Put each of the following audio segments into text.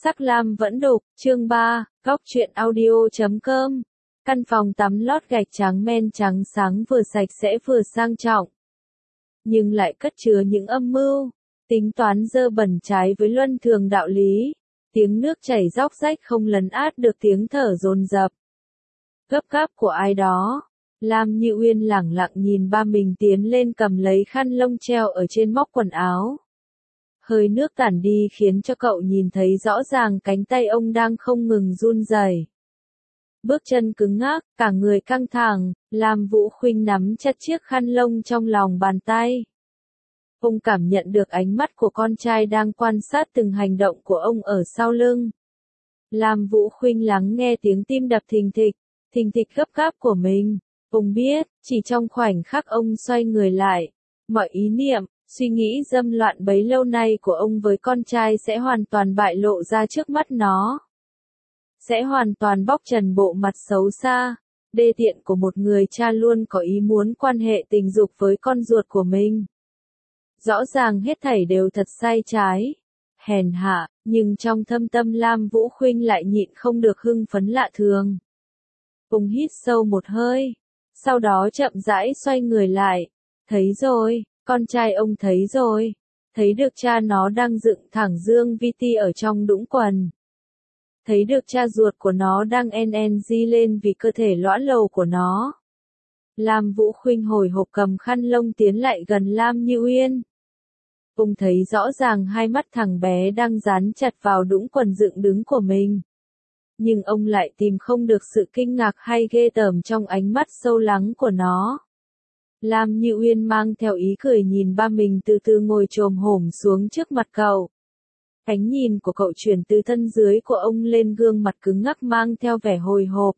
Sắc lam vẫn đục, chương 3, góc truyện audio.com. Căn phòng tắm lót gạch trắng men trắng sáng vừa sạch sẽ vừa sang trọng. Nhưng lại cất chứa những âm mưu, tính toán dơ bẩn trái với luân thường đạo lý. Tiếng nước chảy róc rách không lấn át được tiếng thở dồn dập. Gấp gáp của ai đó. Lam Như Uyên lẳng lặng nhìn ba mình tiến lên cầm lấy khăn lông treo ở trên móc quần áo. Hơi nước tản đi khiến cho cậu nhìn thấy rõ ràng cánh tay ông đang không ngừng run rẩy. Bước chân cứng ngắc, cả người căng thẳng, Lam Vũ Khuynh nắm chặt chiếc khăn lông trong lòng bàn tay. Ông cảm nhận được ánh mắt của con trai đang quan sát từng hành động của ông ở sau lưng. Lam Vũ Khuynh lắng nghe tiếng tim đập thình thịch gấp gáp của mình. Ông biết, chỉ trong khoảnh khắc ông xoay người lại, mọi ý niệm, suy nghĩ dâm loạn bấy lâu nay của ông với con trai sẽ hoàn toàn bại lộ ra trước mắt nó. Sẽ hoàn toàn bóc trần bộ mặt xấu xa, đê tiện của một người cha luôn có ý muốn quan hệ tình dục với con ruột của mình. Rõ ràng hết thảy đều thật sai trái, hèn hạ, nhưng trong thâm tâm Lam Vũ Khuynh lại nhịn không được hưng phấn lạ thường. Ông hít sâu một hơi, sau đó chậm rãi xoay người lại, thấy rồi. Con trai ông thấy rồi, thấy được cha nó đang dựng thẳng dương VT ở trong đũng quần. Thấy được cha ruột của nó đang NNG lên vì cơ thể lõa lồ của nó. Lam Vũ Khuynh hồi hộp cầm khăn lông tiến lại gần Lam Như Uyên. Ông thấy rõ ràng hai mắt thằng bé đang dán chặt vào đũng quần dựng đứng của mình. Nhưng ông lại tìm không được sự kinh ngạc hay ghê tởm trong ánh mắt sâu lắng của nó. Lam Như Uyên mang theo ý cười nhìn ba mình từ từ ngồi chồm hổm xuống trước mặt cậu. Ánh nhìn của cậu chuyển từ thân dưới của ông lên gương mặt cứng ngắc mang theo vẻ hồi hộp.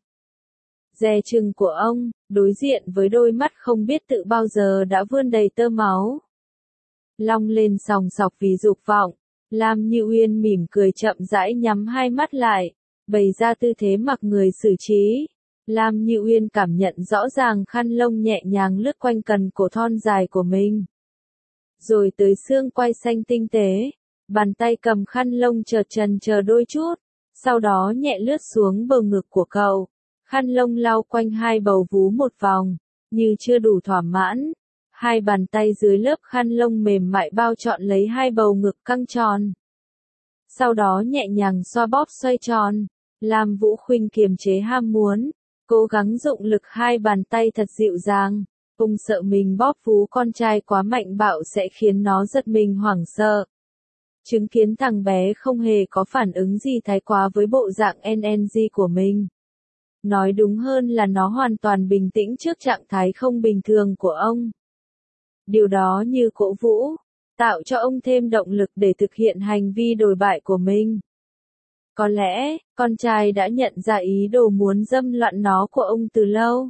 Dè chừng của ông, đối diện với đôi mắt không biết tự bao giờ đã vươn đầy tơ máu. Long lên sòng sọc vì dục vọng, Lam Như Uyên mỉm cười chậm rãi nhắm hai mắt lại, bày ra tư thế mặc người xử trí. Lam Như Uyên cảm nhận rõ ràng khăn lông nhẹ nhàng lướt quanh cần cổ thon dài của mình. Rồi tới xương quai xanh tinh tế, bàn tay cầm khăn lông chợt chần chờ đôi chút, sau đó nhẹ lướt xuống bầu ngực của cậu. Khăn lông lau quanh hai bầu vú một vòng, như chưa đủ thỏa mãn. Hai bàn tay dưới lớp khăn lông mềm mại bao trọn lấy hai bầu ngực căng tròn. Sau đó nhẹ nhàng xoa bóp xoay tròn, Lam Vũ Khuynh kiềm chế ham muốn. Cố gắng dụng lực hai bàn tay thật dịu dàng. Ông sợ mình bóp vú con trai quá mạnh bạo sẽ khiến nó giật mình hoảng sợ. Chứng kiến thằng bé không hề có phản ứng gì thái quá với bộ dạng NNG của mình. Nói đúng hơn là nó hoàn toàn bình tĩnh trước trạng thái không bình thường của ông. Điều đó như cổ vũ, tạo cho ông thêm động lực để thực hiện hành vi đồi bại của mình. Có lẽ, con trai đã nhận ra ý đồ muốn dâm loạn nó của ông từ lâu.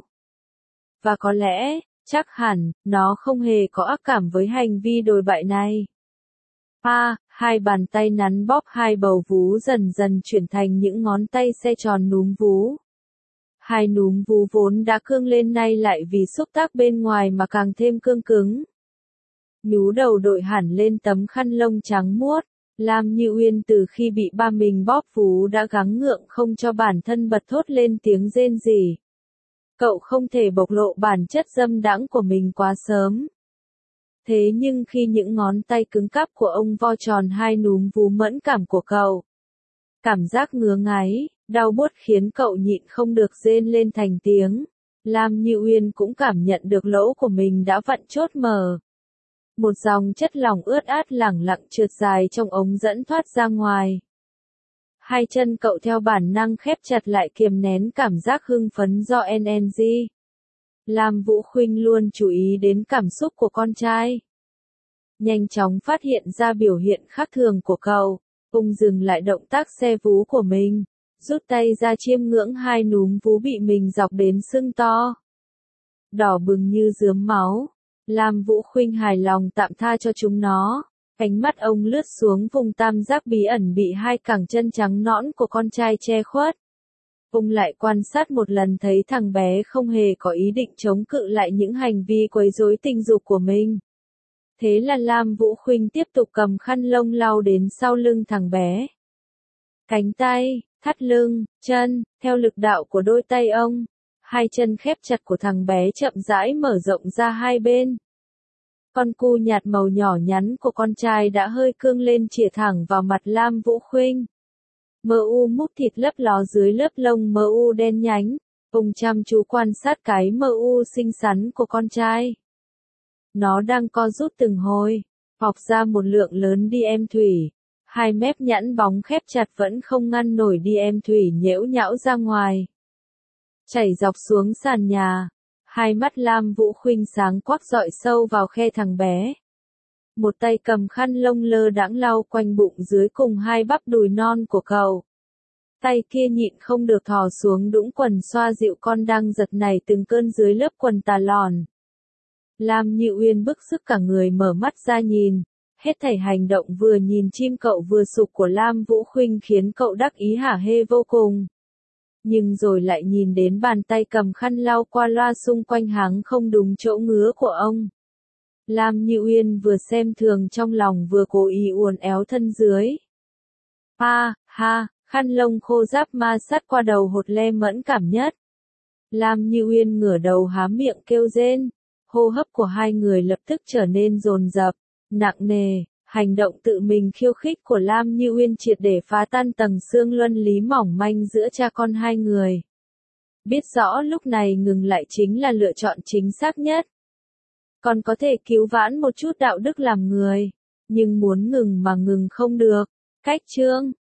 Và có lẽ, chắc hẳn, nó không hề có ác cảm với hành vi đồi bại này. Hai bàn tay nắn bóp hai bầu vú dần dần chuyển thành những ngón tay xe tròn núm vú. Hai núm vú vốn đã cương lên nay lại vì xúc tác bên ngoài mà càng thêm cương cứng. Nhú đầu đội hẳn lên tấm khăn lông trắng muốt. Lam Như Uyên từ khi bị ba mình bóp vú đã gắng ngượng không cho bản thân bật thốt lên tiếng rên rỉ. Cậu không thể bộc lộ bản chất dâm đãng của mình quá sớm. Thế nhưng khi những ngón tay cứng cáp của ông vo tròn hai núm vú mẫn cảm của cậu, cảm giác ngứa ngáy, đau buốt khiến cậu nhịn không được rên lên thành tiếng. Lam Như Uyên cũng cảm nhận được lỗ của mình đã vặn chốt mở. Một dòng chất lỏng ướt át lẳng lặng trượt dài trong ống dẫn thoát ra ngoài. Hai chân cậu theo bản năng khép chặt lại kiềm nén cảm giác hưng phấn do NNG. Lam Vũ Khuynh luôn chú ý đến cảm xúc của con trai. Nhanh chóng phát hiện ra biểu hiện khác thường của cậu, ông dừng lại động tác xe vú của mình, rút tay ra chiêm ngưỡng hai núm vú bị mình dọc đến sưng to. Đỏ bừng như rướm máu. Lam Vũ Khuynh hài lòng tạm tha cho chúng nó. Ánh mắt ông lướt xuống vùng tam giác bí ẩn bị hai cẳng chân trắng nõn của con trai che khuất. Ông lại quan sát một lần thấy thằng bé không hề có ý định chống cự lại những hành vi quấy rối tình dục của mình. Thế là Lam Vũ Khuynh tiếp tục cầm khăn lông lau đến sau lưng thằng bé. Cánh tay, thắt lưng, chân, theo lực đạo của đôi tay ông. Hai chân khép chặt của thằng bé chậm rãi mở rộng ra hai bên. Con cu nhạt màu nhỏ nhắn của con trai đã hơi cương lên chĩa thẳng vào mặt Lam Vũ Khuynh. Mờ u mút thịt lấp ló dưới lớp lông mờ u đen nhánh. Ông chăm chú quan sát cái mờ u xinh xắn của con trai. Nó đang co rút từng hồi, phọc ra một lượng lớn đi em thủy. Hai mép nhẵn bóng khép chặt vẫn không ngăn nổi đi em thủy nhễu nhão ra ngoài. Chảy dọc xuống sàn nhà. Hai mắt Lam Vũ Khuynh sáng quắc dọi sâu vào khe thằng bé. Một tay cầm khăn lông lơ đãng lau quanh bụng dưới cùng hai bắp đùi non của cậu. Tay kia nhịn không được thò xuống đũng quần xoa dịu con đang giật nảy từng cơn dưới lớp quần tà lòn. Lam Như Uyên bức sức cả người mở mắt ra nhìn. Hết thảy hành động vừa nhìn chim cậu vừa sục của Lam Vũ Khuynh khiến cậu đắc ý hả hê vô cùng. Nhưng rồi lại nhìn đến bàn tay cầm khăn lau qua loa xung quanh háng không đúng chỗ ngứa của ông. Lam Như Uyên vừa xem thường trong lòng vừa cố ý uốn éo thân dưới. Ha, khăn lông khô ráp ma sát qua đầu hột le mẫn cảm nhất. Lam Như Uyên ngửa đầu há miệng kêu rên. Hô hấp của hai người lập tức trở nên dồn dập, nặng nề. Hành động tự mình khiêu khích của Lam Như Uyên triệt để phá tan tầng xương luân lý mỏng manh giữa cha con hai người. Biết rõ lúc này ngừng lại chính là lựa chọn chính xác nhất. Còn có thể cứu vãn một chút đạo đức làm người. Nhưng muốn ngừng mà ngừng không được. Cách chương